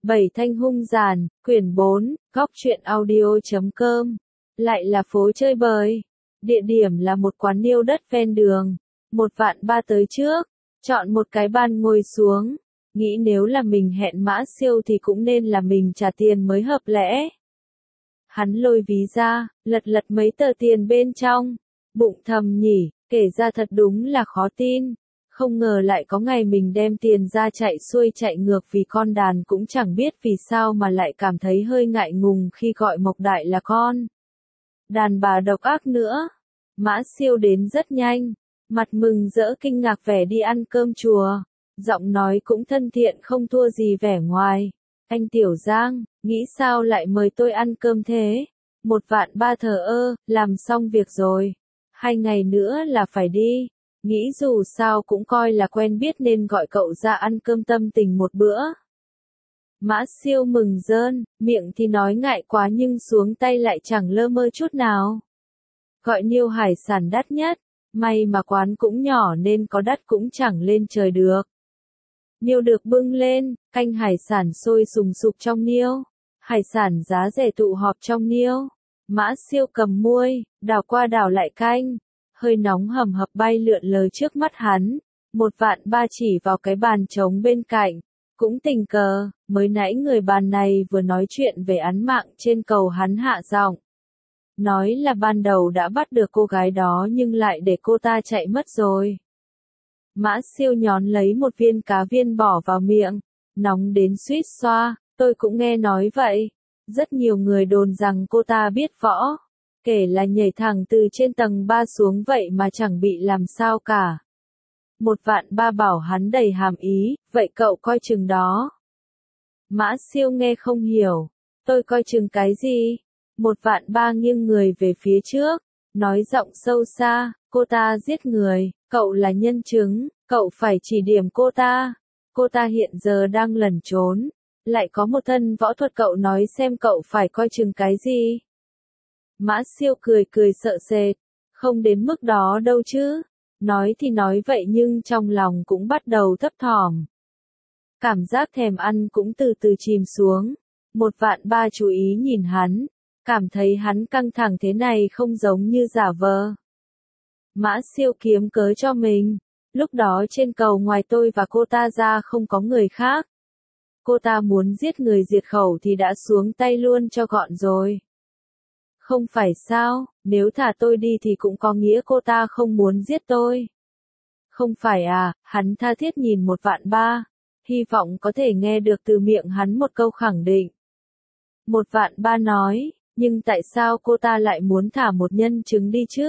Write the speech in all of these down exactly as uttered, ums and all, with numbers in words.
Bảy thanh hung giàn, quyển bốn, góc truyện audio chấm com. Lại là phố chơi bời. Địa điểm là một quán niêu đất ven đường. Một vạn ba tới trước. Chọn một cái bàn ngồi xuống. Nghĩ nếu là mình hẹn Mã Siêu thì cũng nên là mình trả tiền mới hợp lẽ. Hắn lôi ví ra, lật lật mấy tờ tiền bên trong. Bụng thầm nhỉ, kể ra thật đúng là khó tin. Không ngờ lại có ngày mình đem tiền ra chạy xuôi chạy ngược vì con đàn, cũng chẳng biết vì sao mà lại cảm thấy hơi ngại ngùng khi gọi Mộc Đại là con. Đàn bà độc ác nữa. Mã Siêu đến rất nhanh. Mặt mừng rỡ kinh ngạc vẻ đi ăn cơm chùa. Giọng nói cũng thân thiện không thua gì vẻ ngoài. Anh Tiểu Giang, nghĩ sao lại mời tôi ăn cơm thế? Một vạn ba thờ ơ, làm xong việc rồi. Hai ngày nữa là phải đi. Nghĩ dù sao cũng coi là quen biết nên gọi cậu ra ăn cơm tâm tình một bữa. Mã Siêu mừng rơn, miệng thì nói ngại quá nhưng xuống tay lại chẳng lơ mơ chút nào. Gọi niêu hải sản đắt nhất, may mà quán cũng nhỏ nên có đắt cũng chẳng lên trời được. Niêu được bưng lên, canh hải sản sôi sùng sục trong niêu. Hải sản giá rẻ tụ họp trong niêu. Mã Siêu cầm muôi, đảo qua đảo lại canh. Hơi nóng hầm hập bay lượn lờ trước mắt hắn. Một vạn ba chỉ vào cái bàn trống bên cạnh. Cũng tình cờ, mới nãy người bàn này vừa nói chuyện về án mạng trên cầu, hắn hạ giọng. Nói là ban đầu đã bắt được cô gái đó nhưng lại để cô ta chạy mất rồi. Mã Siêu nhón lấy một viên cá viên bỏ vào miệng. Nóng đến suýt xoa, tôi cũng nghe nói vậy. Rất nhiều người đồn rằng cô ta biết võ. Kể là nhảy thẳng từ trên tầng ba xuống vậy mà chẳng bị làm sao cả. Một vạn ba bảo hắn đầy hàm ý, vậy cậu coi chừng đó. Mã Siêu nghe không hiểu. Tôi coi chừng cái gì? Một vạn ba nghiêng người về phía trước. Nói giọng sâu xa, cô ta giết người, cậu là nhân chứng, cậu phải chỉ điểm cô ta. Cô ta hiện giờ đang lẩn trốn. Lại có một thân võ thuật, cậu nói xem cậu phải coi chừng cái gì? Mã Siêu cười cười sợ sệt. Không đến mức đó đâu chứ. Nói thì nói vậy nhưng trong lòng cũng bắt đầu thấp thỏm. Cảm giác thèm ăn cũng từ từ chìm xuống. Một vạn ba chú ý nhìn hắn. Cảm thấy hắn căng thẳng thế này không giống như giả vờ. Mã Siêu kiếm cớ cho mình. Lúc đó trên cầu ngoài tôi và cô ta ra không có người khác. Cô ta muốn giết người diệt khẩu thì đã xuống tay luôn cho gọn rồi. Không phải sao, nếu thả tôi đi thì cũng có nghĩa cô ta không muốn giết tôi. Không phải à, hắn tha thiết nhìn một vạn ba. Hy vọng có thể nghe được từ miệng hắn một câu khẳng định. Một vạn ba nói, nhưng tại sao cô ta lại muốn thả một nhân chứng đi chứ?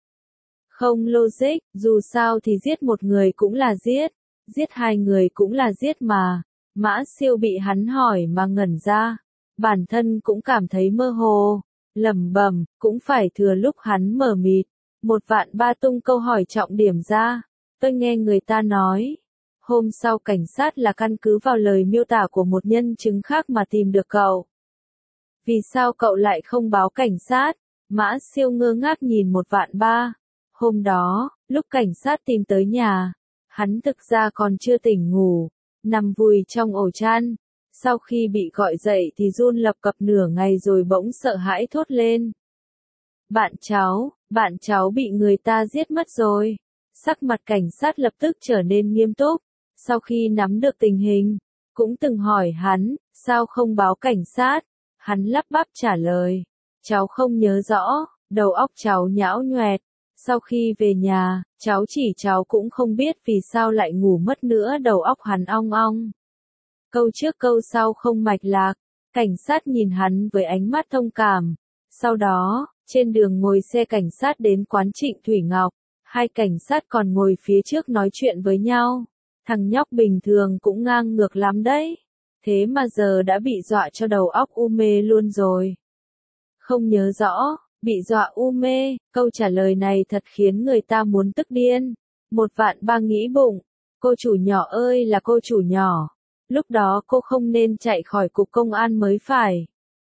Không logic, dù sao thì giết một người cũng là giết, giết hai người cũng là giết mà. Mã Siêu bị hắn hỏi mà ngẩn ra, bản thân cũng cảm thấy mơ hồ, lẩm bẩm, cũng phải thừa lúc hắn mờ mịt. Một vạn ba tung câu hỏi trọng điểm ra, tôi nghe người ta nói, hôm sau cảnh sát là căn cứ vào lời miêu tả của một nhân chứng khác mà tìm được cậu. Vì sao cậu lại không báo cảnh sát? Mã Siêu ngơ ngác nhìn một vạn ba. Hôm đó, lúc cảnh sát tìm tới nhà, hắn thực ra còn chưa tỉnh ngủ, nằm vùi trong ổ chăn. Sau khi bị gọi dậy thì run lập cập nửa ngày rồi bỗng sợ hãi thốt lên. Bạn cháu, bạn cháu bị người ta giết mất rồi. Sắc mặt cảnh sát lập tức trở nên nghiêm túc. Sau khi nắm được tình hình, cũng từng hỏi hắn, sao không báo cảnh sát? Hắn lắp bắp trả lời, cháu không nhớ rõ, đầu óc cháu nhão nhoẹt. Sau khi về nhà, cháu chỉ cháu cũng không biết vì sao lại ngủ mất nữa, đầu óc hắn ong ong. Câu trước câu sau không mạch lạc, cảnh sát nhìn hắn với ánh mắt thông cảm. Sau đó, trên đường ngồi xe cảnh sát đến quán Trịnh Thủy Ngọc, hai cảnh sát còn ngồi phía trước nói chuyện với nhau. Thằng nhóc bình thường cũng ngang ngược lắm đấy. Thế mà giờ đã bị dọa cho đầu óc u mê luôn rồi. Không nhớ rõ, bị dọa u mê, câu trả lời này thật khiến người ta muốn tức điên. Một vạn ba nghĩ bụng, cô chủ nhỏ ơi là cô chủ nhỏ. Lúc đó cô không nên chạy khỏi cục công an mới phải.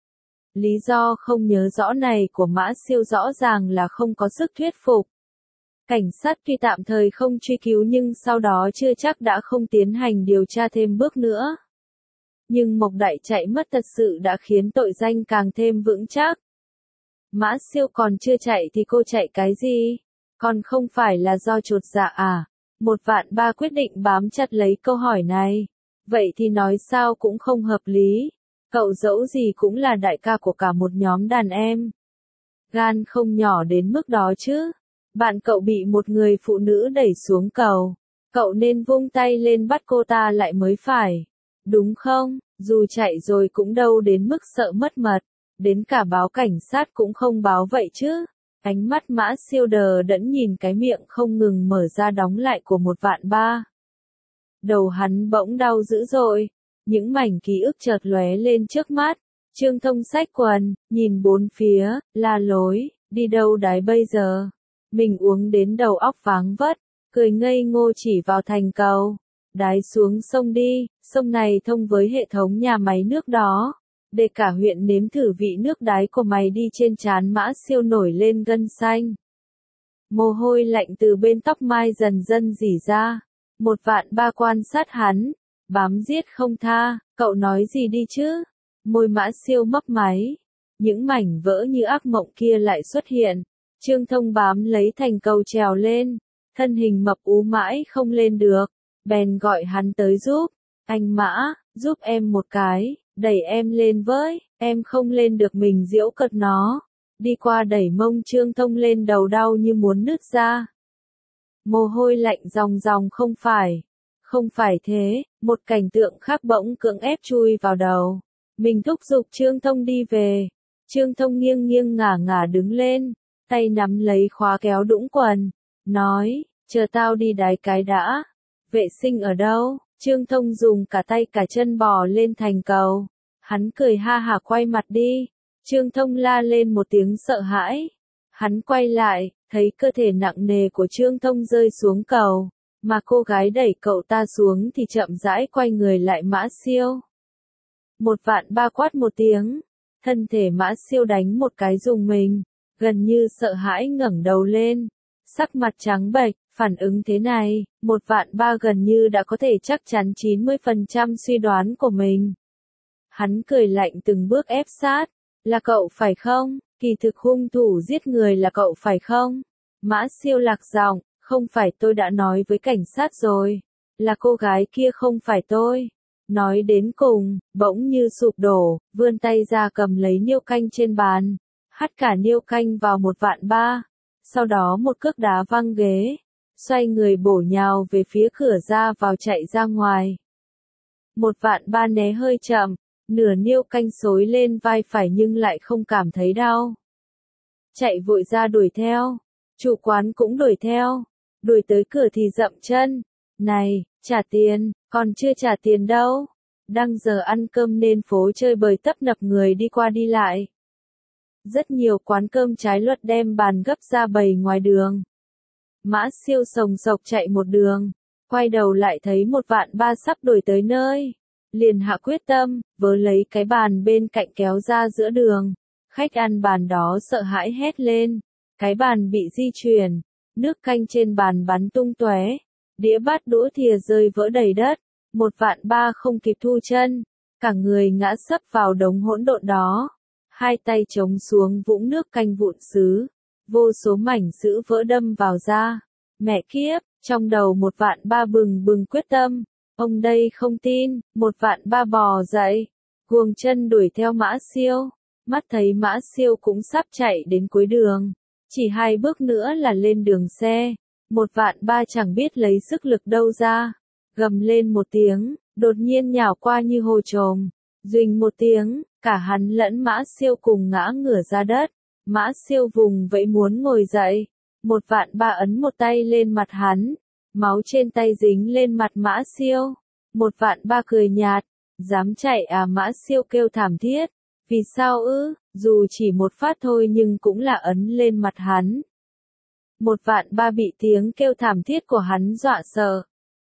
Lý do không nhớ rõ này của Mã Siêu rõ ràng là không có sức thuyết phục. Cảnh sát tuy tạm thời không truy cứu nhưng sau đó chưa chắc đã không tiến hành điều tra thêm bước nữa. Nhưng Mộc Đại chạy mất thật sự đã khiến tội danh càng thêm vững chắc. Mã Siêu còn chưa chạy thì cô chạy cái gì? Còn không phải là do chột dạ à? Một vạn ba quyết định bám chặt lấy câu hỏi này. Vậy thì nói sao cũng không hợp lý. Cậu dẫu gì cũng là đại ca của cả một nhóm đàn em. Gan không nhỏ đến mức đó chứ. Bạn cậu bị một người phụ nữ đẩy xuống cầu. Cậu nên vung tay lên bắt cô ta lại mới phải. Đúng không? Dù chạy rồi cũng đâu đến mức sợ mất mật. Đến cả báo cảnh sát cũng không báo vậy chứ. Ánh mắt Mã Siêu đờ đẫn nhìn cái miệng không ngừng mở ra đóng lại của một vạn ba. Đầu hắn bỗng đau dữ dội. Những mảnh ký ức chợt lóe lên trước mắt. Trương Thông xách quần, nhìn bốn phía, la lối, đi đâu đái bây giờ. Mình uống đến đầu óc váng vất, cười ngây ngô chỉ vào thành cầu. Đái xuống sông đi, sông này thông với hệ thống nhà máy nước đó. Để cả huyện nếm thử vị nước đái của mày đi. Trên trán Mã Siêu nổi lên gân xanh. Mồ hôi lạnh từ bên tóc mai dần dần rỉ ra. Một vạn ba quan sát hắn, bám giết không tha, cậu nói gì đi chứ? Môi Mã Siêu mấp máy. Những mảnh vỡ như ác mộng kia lại xuất hiện. Trương Thông bám lấy thành cầu trèo lên. Thân hình mập ú mãi không lên được. Bèn gọi hắn tới giúp. Anh Mã, giúp em một cái, đẩy em lên với, em không lên được. Mình giễu cợt nó. Đi qua đẩy mông Trương Thông lên, đầu đau như muốn nứt ra. Mồ hôi lạnh ròng ròng. Không phải. Không phải thế, một cảnh tượng khác bỗng cưỡng ép chui vào đầu. Mình thúc giục Trương Thông đi về. Trương Thông nghiêng nghiêng ngả ngả đứng lên, tay nắm lấy khóa kéo đũng quần, nói, chờ tao đi đái cái đã. Vệ sinh ở đâu? Trương Thông dùng cả tay cả chân bò lên thành cầu. Hắn cười ha hả quay mặt đi. Trương Thông la lên một tiếng sợ hãi. Hắn quay lại, thấy cơ thể nặng nề của Trương Thông rơi xuống cầu. Mà cô gái đẩy cậu ta xuống thì chậm rãi quay người lại Mã Siêu. Một vạn ba quát một tiếng. Thân thể Mã Siêu đánh một cái rùng mình. Gần như sợ hãi ngẩng đầu lên. Sắc mặt trắng bệch, phản ứng thế này, một vạn ba gần như đã có thể chắc chắn chín mươi phần trăm suy đoán của mình. Hắn cười lạnh từng bước ép sát. Là cậu phải không? Kỳ thực hung thủ giết người là cậu phải không? Mã Siêu lạc giọng, không phải, tôi đã nói với cảnh sát rồi. Là cô gái kia, không phải tôi. Nói đến cùng, bỗng như sụp đổ, vươn tay ra cầm lấy niêu canh trên bàn. Hắt cả niêu canh vào một vạn ba. Sau đó một cước đá văng ghế. Xoay người bổ nhào về phía cửa ra vào, chạy ra ngoài. Một vạn ba né hơi chậm. Nửa niêu canh xối lên vai phải nhưng lại không cảm thấy đau. Chạy vội ra đuổi theo. Chủ quán cũng đuổi theo. Đuổi tới cửa thì dậm chân. Này, trả tiền, còn chưa trả tiền đâu. Đang giờ ăn cơm nên phố chơi bời tấp nập người đi qua đi lại. Rất nhiều quán cơm trái luật đem bàn gấp ra bày ngoài đường. Mã Siêu sồng sộc chạy một đường. Quay đầu lại thấy một vạn ba sắp đuổi tới nơi. Liền hạ quyết tâm, vớ lấy cái bàn bên cạnh kéo ra giữa đường. Khách ăn bàn đó sợ hãi hét lên. Cái bàn bị di chuyển. Nước canh trên bàn bắn tung tóe. Đĩa bát đũa thìa rơi vỡ đầy đất. Một vạn ba không kịp thu chân. Cả người ngã sấp vào đống hỗn độn đó. Hai tay chống xuống vũng nước canh vụn sứ. Vô số mảnh sữa vỡ đâm vào da. Mẹ kiếp, trong đầu một vạn ba bừng bừng quyết tâm. Ông đây không tin, một vạn ba bò dậy. Guồng chân đuổi theo Mã Siêu. Mắt thấy Mã Siêu cũng sắp chạy đến cuối đường. Chỉ hai bước nữa là lên đường xe. Một vạn ba chẳng biết lấy sức lực đâu ra. Gầm lên một tiếng, đột nhiên nhào qua như hồ trồm. Duỳnh một tiếng, cả hắn lẫn Mã Siêu cùng ngã ngửa ra đất. Mã Siêu vùng vẫy muốn ngồi dậy. Một vạn ba ấn một tay lên mặt hắn. Máu trên tay dính lên mặt Mã Siêu. Một vạn ba cười nhạt. Dám chạy à? Mã Siêu kêu thảm thiết. Vì sao ư? Dù chỉ một phát thôi nhưng cũng là ấn lên mặt hắn. Một vạn ba bị tiếng kêu thảm thiết của hắn dọa sợ.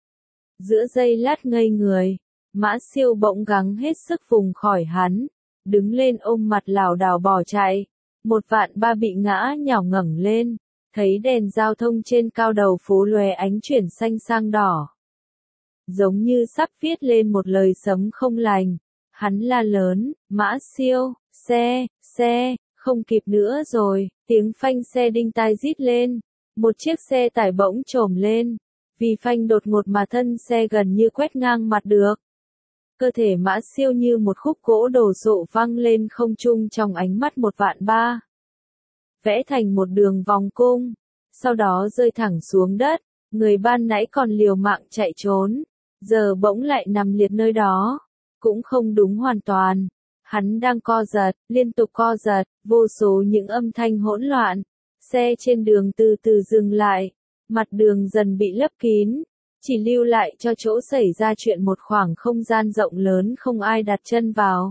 Giữa giây lát ngây người, Mã Siêu bỗng gắng hết sức vùng khỏi hắn. Đứng lên ôm mặt lảo đảo bỏ chạy. Một vạn ba bị ngã nhào ngẩng lên. Thấy đèn giao thông trên cao đầu phố lóe ánh chuyển xanh sang đỏ. Giống như sắp viết lên một lời sấm không lành. Hắn la lớn, Mã Siêu, xe, xe, không kịp nữa rồi, tiếng phanh xe đinh tai rít lên. Một chiếc xe tải bỗng trồm lên, vì phanh đột ngột mà thân xe gần như quét ngang mặt được. Cơ thể Mã Siêu như một khúc gỗ đổ sộ văng lên không trung trong ánh mắt một vạn ba. Vẽ thành một đường vòng cung, sau đó rơi thẳng xuống đất, người ban nãy còn liều mạng chạy trốn, giờ bỗng lại nằm liệt nơi đó. Cũng không đúng hoàn toàn, hắn đang co giật, liên tục co giật, vô số những âm thanh hỗn loạn. Xe trên đường từ từ dừng lại, mặt đường dần bị lấp kín, chỉ lưu lại cho chỗ xảy ra chuyện một khoảng không gian rộng lớn không ai đặt chân vào.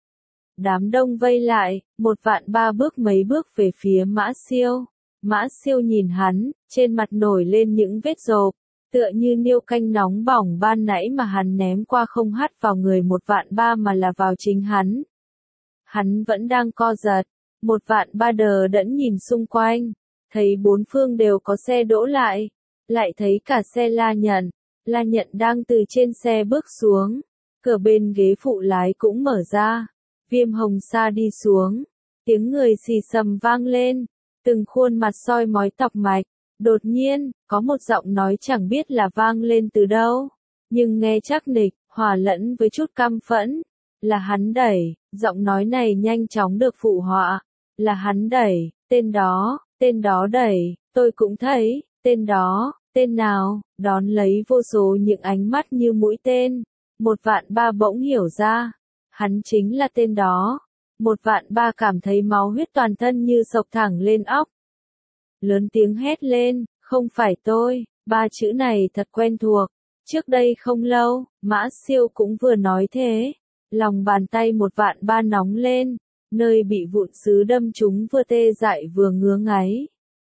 Đám đông vây lại, một vạn ba bước mấy bước về phía Mã Siêu. Mã Siêu nhìn hắn, trên mặt nổi lên những vết rộp, tựa như niêu canh nóng bỏng ban nãy mà hắn ném qua không hắt vào người một vạn ba mà là vào chính hắn. Hắn vẫn đang co giật, một vạn ba đờ đẫn nhìn xung quanh, thấy bốn phương đều có xe đỗ lại, lại thấy cả xe La Nhận, La Nhận đang từ trên xe bước xuống, cửa bên ghế phụ lái cũng mở ra, Viêm Hồng Sa đi xuống, tiếng người xì xầm vang lên, từng khuôn mặt soi mói tọc mạch. Đột nhiên, có một giọng nói chẳng biết là vang lên từ đâu, nhưng nghe chắc nịch, hòa lẫn với chút căm phẫn, là hắn đẩy, giọng nói này nhanh chóng được phụ họa, là hắn đẩy, tên đó, tên đó đẩy, tôi cũng thấy, tên đó, tên nào, đón lấy vô số những ánh mắt như mũi tên, một vạn ba bỗng hiểu ra, hắn chính là tên đó, một vạn ba cảm thấy máu huyết toàn thân như sộc thẳng lên óc. Lớn tiếng hét lên, không phải tôi, ba chữ này thật quen thuộc. Trước đây không lâu, Mã Siêu cũng vừa nói thế. Lòng bàn tay một vạn ba nóng lên, nơi bị vụn sứ đâm trúng vừa tê dại vừa ngứa ngáy.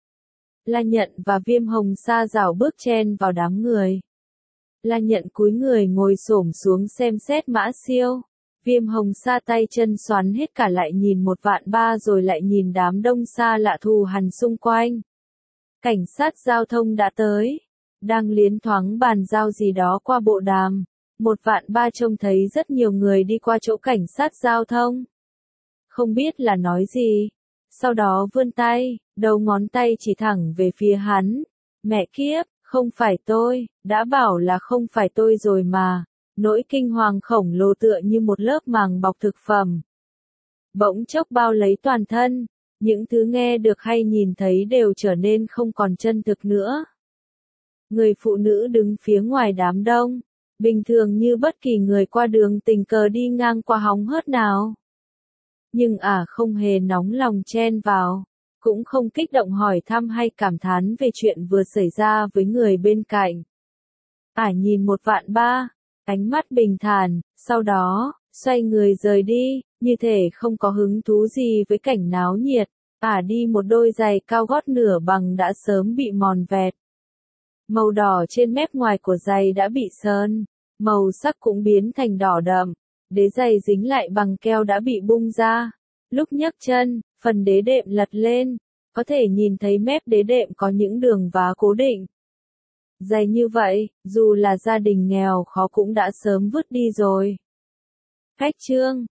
La Nhận và Viêm Hồng Sa rảo bước chen vào đám người. La Nhận cúi người ngồi xổm xuống xem xét Mã Siêu. Viêm Hồng Sa tay chân xoắn hết cả lại nhìn một vạn ba rồi lại nhìn đám đông xa lạ thù hằn xung quanh. Cảnh sát giao thông đã tới, đang liến thoáng bàn giao gì đó qua bộ đàm. Một vạn ba trông thấy rất nhiều người đi qua chỗ cảnh sát giao thông. Không biết là nói gì. Sau đó vươn tay, đầu ngón tay chỉ thẳng về phía hắn. Mẹ kiếp, không phải tôi, đã bảo là không phải tôi rồi mà. Nỗi kinh hoàng khổng lồ tựa như một lớp màng bọc thực phẩm. Bỗng chốc bao lấy toàn thân, những thứ nghe được hay nhìn thấy đều trở nên không còn chân thực nữa. Người phụ nữ đứng phía ngoài đám đông, bình thường như bất kỳ người qua đường tình cờ đi ngang qua hóng hớt nào. Nhưng ả à không hề nóng lòng chen vào, cũng không kích động hỏi thăm hay cảm thán về chuyện vừa xảy ra với người bên cạnh. Ả à nhìn một vạn ba, ánh mắt bình thản, sau đó, xoay người rời đi, như thể không có hứng thú gì với cảnh náo nhiệt. Ả à đi một đôi giày cao gót nửa bằng đã sớm bị mòn vẹt. Màu đỏ trên mép ngoài của giày đã bị sơn, màu sắc cũng biến thành đỏ đậm. Đế giày dính lại bằng keo đã bị bung ra. Lúc nhấc chân, phần đế đệm lật lên, có thể nhìn thấy mép đế đệm có những đường vá cố định. Giày như vậy, dù là gia đình nghèo khó cũng đã sớm vứt đi rồi. Khách trương